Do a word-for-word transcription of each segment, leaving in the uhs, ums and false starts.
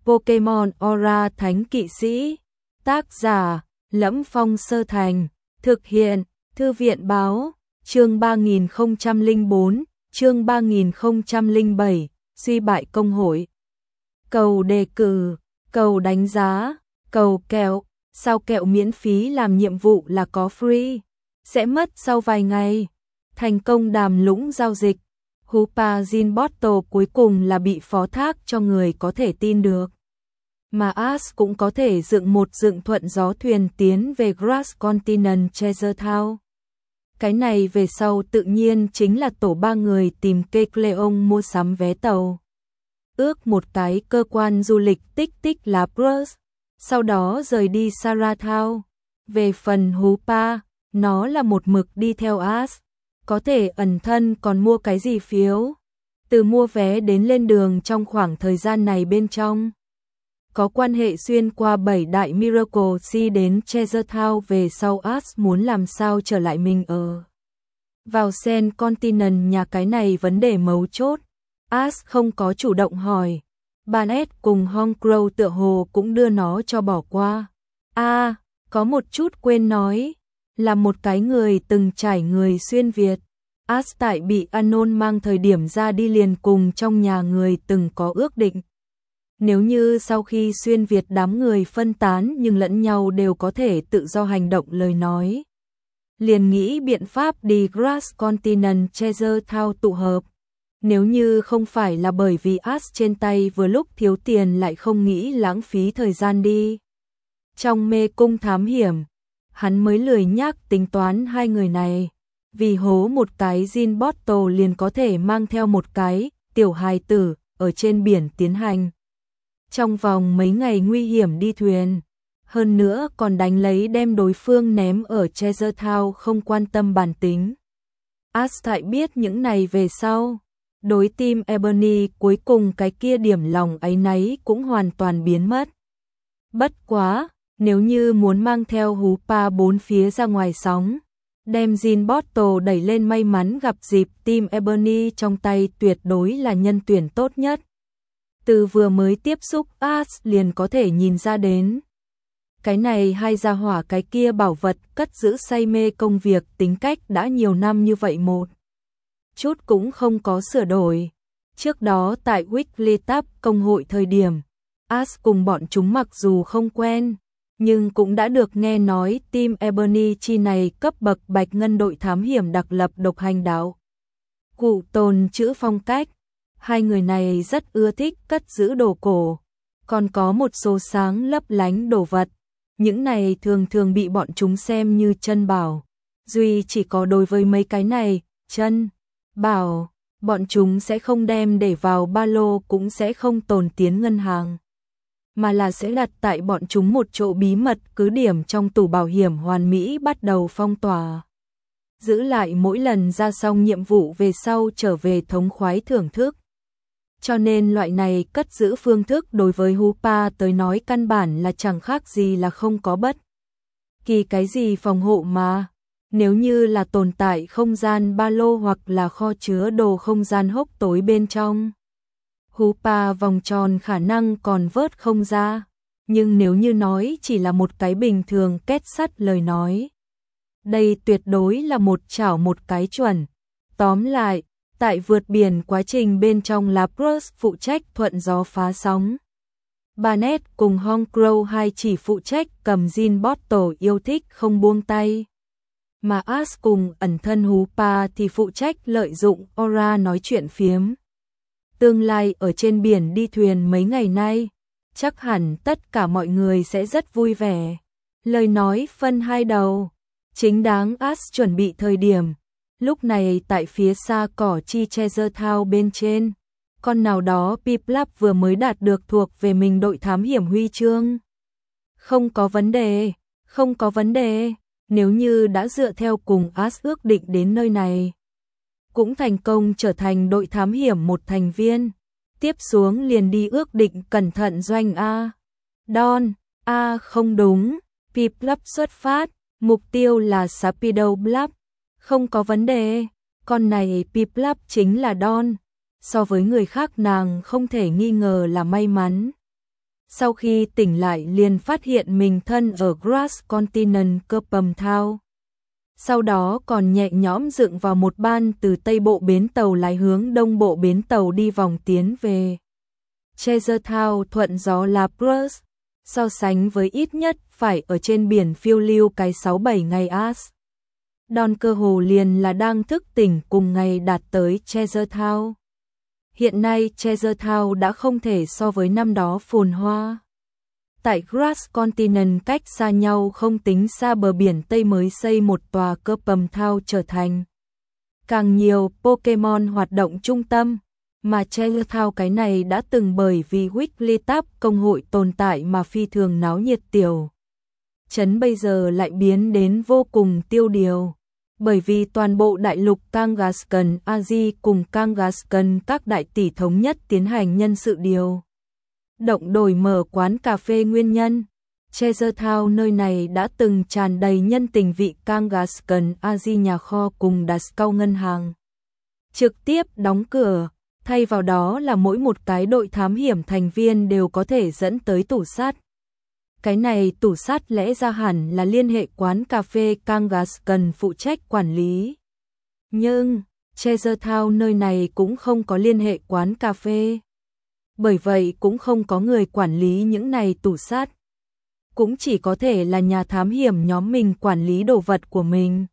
Pokemon Aura Thánh Kỵ Sĩ. Tác giả: Lẫm Phong Sơ Thành. Thực hiện: Thư viện báo. Chương ba nghìn không trăm lẻ bốn, chương ba nghìn không trăm lẻ bảy, suy bại công hội. Cầu đề cử, cầu đánh giá, cầu kẹo, sao kẹo miễn phí làm nhiệm vụ là có free, sẽ mất sau vài ngày. Thành công đàm lũng giao dịch. Hoopa Gin Bottle cuối cùng là bị phó thác cho người có thể tin được. Mà Ash cũng có thể dựng một dựng thuận gió thuyền tiến về Grass Continent Treasure Town. Cái này về sau tự nhiên chính là tổ ba người tìm Kecleon mua sắm vé tàu. Ước một cái cơ quan du lịch tích tích là Bruce, sau đó rời đi Sarah Town. Về phần Hoopa, nó là một mực đi theo Ash, có thể ẩn thân còn mua cái gì phiếu. Từ mua vé đến lên đường trong khoảng thời gian này bên trong. Có quan hệ xuyên qua bảy đại Miracle Sea đến Treasure Town về sau Ash muốn làm sao trở lại mình ở. Vào Sen Continent nhà cái này vấn đề mấu chốt. Ash không có chủ động hỏi. Barnett cùng Hong Crow tựa hồ cũng đưa nó cho bỏ qua. A, à, có một chút quên nói. Là một cái người từng trải người xuyên Việt. Ash tại bị Anon mang thời điểm ra đi liền cùng trong nhà người từng có ước định. Nếu như sau khi xuyên Việt đám người phân tán nhưng lẫn nhau đều có thể tự do hành động lời nói. Liền nghĩ biện pháp đi Grass Continent Treasure Town tụ hợp. Nếu như không phải là bởi vì Ash trên tay vừa lúc thiếu tiền lại không nghĩ lãng phí thời gian đi. Trong mê cung thám hiểm, hắn mới lười nhác tính toán hai người này. Vì hố một cái Gin Bottle liền có thể mang theo một cái tiểu hài tử ở trên biển tiến hành. Trong vòng mấy ngày nguy hiểm đi thuyền, hơn nữa còn đánh lấy đem đối phương ném ở Treasure Town không quan tâm bản tính. Ash tại biết những này về sau, đối tim Ebony cuối cùng cái kia điểm lòng ấy nấy cũng hoàn toàn biến mất. Bất quá, nếu như muốn mang theo Hoopa bốn phía ra ngoài sóng, đem Gin Bottle đẩy lên may mắn gặp dịp tim Ebony trong tay tuyệt đối là nhân tuyển tốt nhất. Từ vừa mới tiếp xúc Ash liền có thể nhìn ra đến. Cái này hai gia hỏa cái kia bảo vật cất giữ say mê công việc tính cách đã nhiều năm như vậy một chút cũng không có sửa đổi. Trước đó tại Weekly Tab công hội thời điểm, Ash cùng bọn chúng mặc dù không quen, nhưng cũng đã được nghe nói team Ebony chi này cấp bậc bạch ngân đội thám hiểm đặc lập độc hành đạo. Cụ tồn chữ phong cách. Hai người này rất ưa thích cất giữ đồ cổ, còn có một số sáng lấp lánh đồ vật. Những này thường thường bị bọn chúng xem như chân bảo. Duy chỉ có đối với mấy cái này, chân bảo, bọn chúng sẽ không đem để vào ba lô cũng sẽ không tồn tiến ngân hàng. Mà là sẽ đặt tại bọn chúng một chỗ bí mật cứ điểm trong tủ bảo hiểm hoàn mỹ bắt đầu phong tỏa. Giữ lại mỗi lần ra xong nhiệm vụ về sau trở về thống khoái thưởng thức. Cho nên loại này cất giữ phương thức đối với Hoopa tới nói căn bản là chẳng khác gì là không có bất kỳ cái gì phòng hộ mà. Nếu như là tồn tại không gian ba lô hoặc là kho chứa đồ không gian hốc tối bên trong, Hoopa vòng tròn khả năng còn vớt không ra. Nhưng nếu như nói chỉ là một cái bình thường kết sắt lời nói, đây tuyệt đối là một chảo một cái chuẩn. Tóm lại, tại vượt biển quá trình bên trong là Bruce phụ trách thuận gió phá sóng. Barnett cùng Hong Crow hai chỉ phụ trách cầm Gin Bottle yêu thích không buông tay. Mà Ash cùng ẩn thân Hoopa thì phụ trách lợi dụng Aura nói chuyện phiếm. Tương lai ở trên biển đi thuyền mấy ngày nay, chắc hẳn tất cả mọi người sẽ rất vui vẻ. Lời nói phân hai đầu, chính đáng Ash chuẩn bị thời điểm. Lúc này tại phía xa cỏ chi Treasure Town bên trên, con nào đó Piplap vừa mới đạt được thuộc về mình đội thám hiểm huy chương. Không có vấn đề, không có vấn đề, nếu như đã dựa theo cùng Ash ước định đến nơi này. Cũng thành công trở thành đội thám hiểm một thành viên. Tiếp xuống liền đi ước định cẩn thận doanh A. Don, A không đúng, Piplap xuất phát, mục tiêu là Sapido Blap. Không có vấn đề, con này Piplap chính là Don. So với người khác nàng không thể nghi ngờ là may mắn. Sau khi tỉnh lại liền phát hiện mình thân ở Grass Continent Copam Town. Sau đó còn nhẹ nhõm dựng vào một ban từ tây bộ bến tàu lái hướng đông bộ bến tàu đi vòng tiến về Chestertown thuận gió La Bruce, so sánh với ít nhất phải ở trên biển phiêu lưu cái sáu bảy ngày as. Don cơ hồ liền là đang thức tỉnh cùng ngày đạt tới Chestertown. Hiện nay Chestertown đã không thể so với năm đó phồn hoa. Tại Grass Continent cách xa nhau không tính xa bờ biển Tây mới xây một tòa Copam Town trở thành càng nhiều Pokemon hoạt động trung tâm, mà Chestertown cái này đã từng bởi vì Wigglytuff công hội tồn tại mà phi thường náo nhiệt tiểu. Trấn bây giờ lại biến đến vô cùng tiêu điều, bởi vì toàn bộ đại lục Kangaskhan Aji cùng Kangaskhan các đại tỷ thống nhất tiến hành nhân sự điều động đổi mở quán cà phê nguyên nhân. Chestertown nơi này đã từng tràn đầy nhân tình vị Kangaskhan Aji nhà kho cùng Dascow ngân hàng trực tiếp đóng cửa, thay vào đó là mỗi một cái đội thám hiểm thành viên đều có thể dẫn tới tủ sát. Cái này tủ sát lẽ ra hẳn là liên hệ quán cà phê Kangaskhan phụ trách quản lý. Nhưng Chestertown nơi này cũng không có liên hệ quán cà phê. Bởi vậy cũng không có người quản lý những này tủ sát. Cũng chỉ có thể là nhà thám hiểm nhóm mình quản lý đồ vật của mình.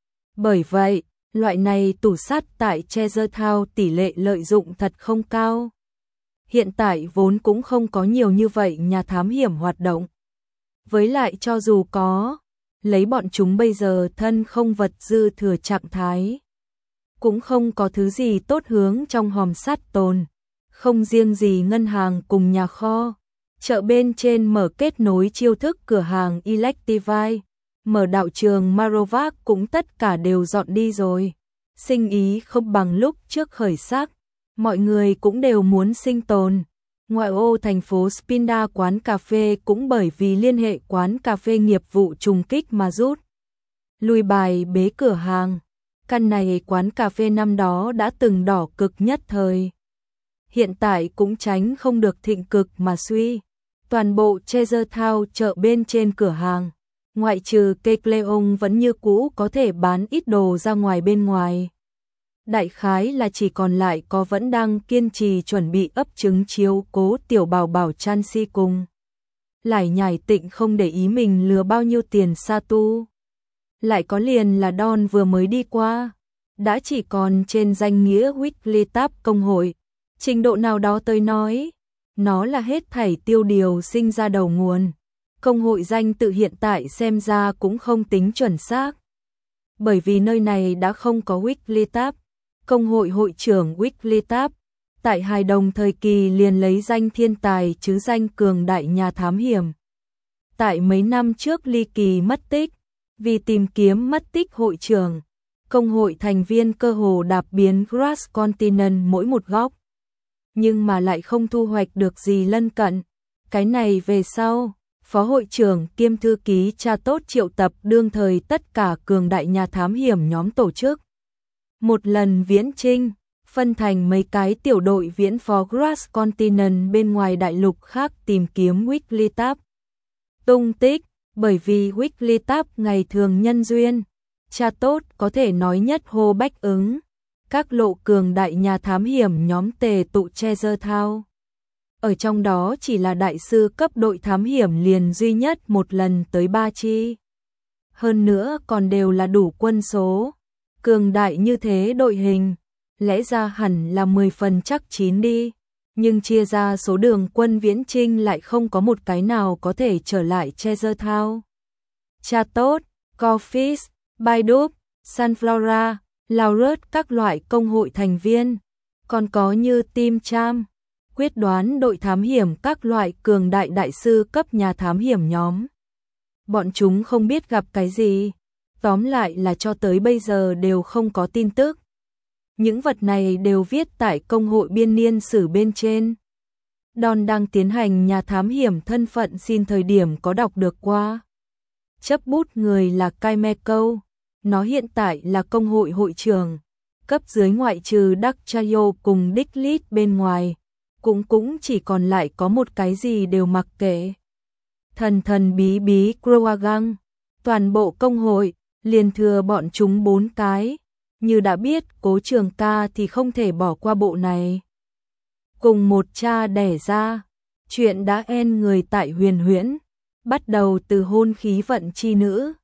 Bởi vậy, loại này tủ sát tại Chestertown tỷ lệ lợi dụng thật không cao. Hiện tại vốn cũng không có nhiều như vậy nhà thám hiểm hoạt động. Với lại cho dù có, lấy bọn chúng bây giờ thân không vật dư thừa trạng thái. Cũng không có thứ gì tốt hướng trong hòm sát tồn. Không riêng gì ngân hàng cùng nhà kho, chợ bên trên mở kết nối chiêu thức cửa hàng Electivire, mở đạo trường Marovac cũng tất cả đều dọn đi rồi. Sinh ý không bằng lúc trước khởi sắc, mọi người cũng đều muốn sinh tồn. Ngoại ô thành phố Spinda quán cà phê cũng bởi vì liên hệ quán cà phê nghiệp vụ trùng kích mà rút lui bài bế cửa hàng. Căn này quán cà phê năm đó đã từng đỏ cực nhất thời. Hiện tại cũng tránh không được thịnh cực mà suy. Toàn bộ Chestertown chợ bên trên cửa hàng, ngoại trừ Kecleon vẫn như cũ có thể bán ít đồ ra ngoài bên ngoài. Đại khái là chỉ còn lại có vẫn đang kiên trì chuẩn bị ấp trứng chiếu cố tiểu bảo bảo Chansi cùng. Lại nhảy tịnh không để ý mình lừa bao nhiêu tiền sa tu. Lại có liền là Don vừa mới đi qua, đã chỉ còn trên danh nghĩa Wigglytuff công hội. Trình độ nào đó tôi nói, nó là hết thảy tiêu điều sinh ra đầu nguồn. Công hội danh tự hiện tại xem ra cũng không tính chuẩn xác. Bởi vì nơi này đã không có Wigglytuff. Công hội hội trưởng Wigglytuff tại hài đồng thời kỳ liền lấy danh thiên tài chứ danh cường đại nhà thám hiểm. Tại mấy năm trước ly kỳ mất tích, vì tìm kiếm mất tích hội trưởng, công hội thành viên cơ hồ đạp biến Grass Continent mỗi một góc. Nhưng mà lại không thu hoạch được gì lân cận. Cái này về sau, phó hội trưởng kiêm thư ký cha tốt triệu tập đương thời tất cả cường đại nhà thám hiểm nhóm tổ chức. Một lần viễn chinh, phân thành mấy cái tiểu đội viễn phó Grass Continent bên ngoài đại lục khác tìm kiếm Wigglytuff tung tích, bởi vì Wigglytuff ngày thường nhân duyên, cha tốt có thể nói nhất hô bách ứng. Các lộ cường đại nhà thám hiểm nhóm tề tụ Chestertown. Ở trong đó chỉ là đại sư cấp đội thám hiểm liền duy nhất một lần tới ba chi. Hơn nữa còn đều là đủ quân số. Cường đại như thế đội hình, lẽ ra hẳn là mười phần chắc chín đi. Nhưng chia ra số đường quân viễn chinh lại không có một cái nào có thể trở lại Chestertown. Cha tốt, Corfis, Baidup, Sunflora, Laurus các loại công hội thành viên, còn có như Team Cham, quyết đoán đội thám hiểm các loại cường đại đại sư cấp nhà thám hiểm nhóm. Bọn chúng không biết gặp cái gì, tóm lại là cho tới bây giờ đều không có tin tức. Những vật này đều viết tại công hội biên niên sử bên trên. Don đang tiến hành nhà thám hiểm thân phận xin thời điểm có đọc được qua. Chấp bút người là Kaimeko. Nó hiện tại là công hội hội trưởng, cấp dưới ngoại trừ Đắc Chayo cùng Dicklit bên ngoài, cũng cũng chỉ còn lại có một cái gì đều mặc kệ. Thần thần bí bí Croagang, toàn bộ công hội, liền thừa bọn chúng bốn cái, như đã biết Cố Trường Ca thì không thể bỏ qua bộ này. Cùng một cha đẻ ra, chuyện đã en người tại Huyền Huyễn, bắt đầu từ hôn khí vận chi nữ,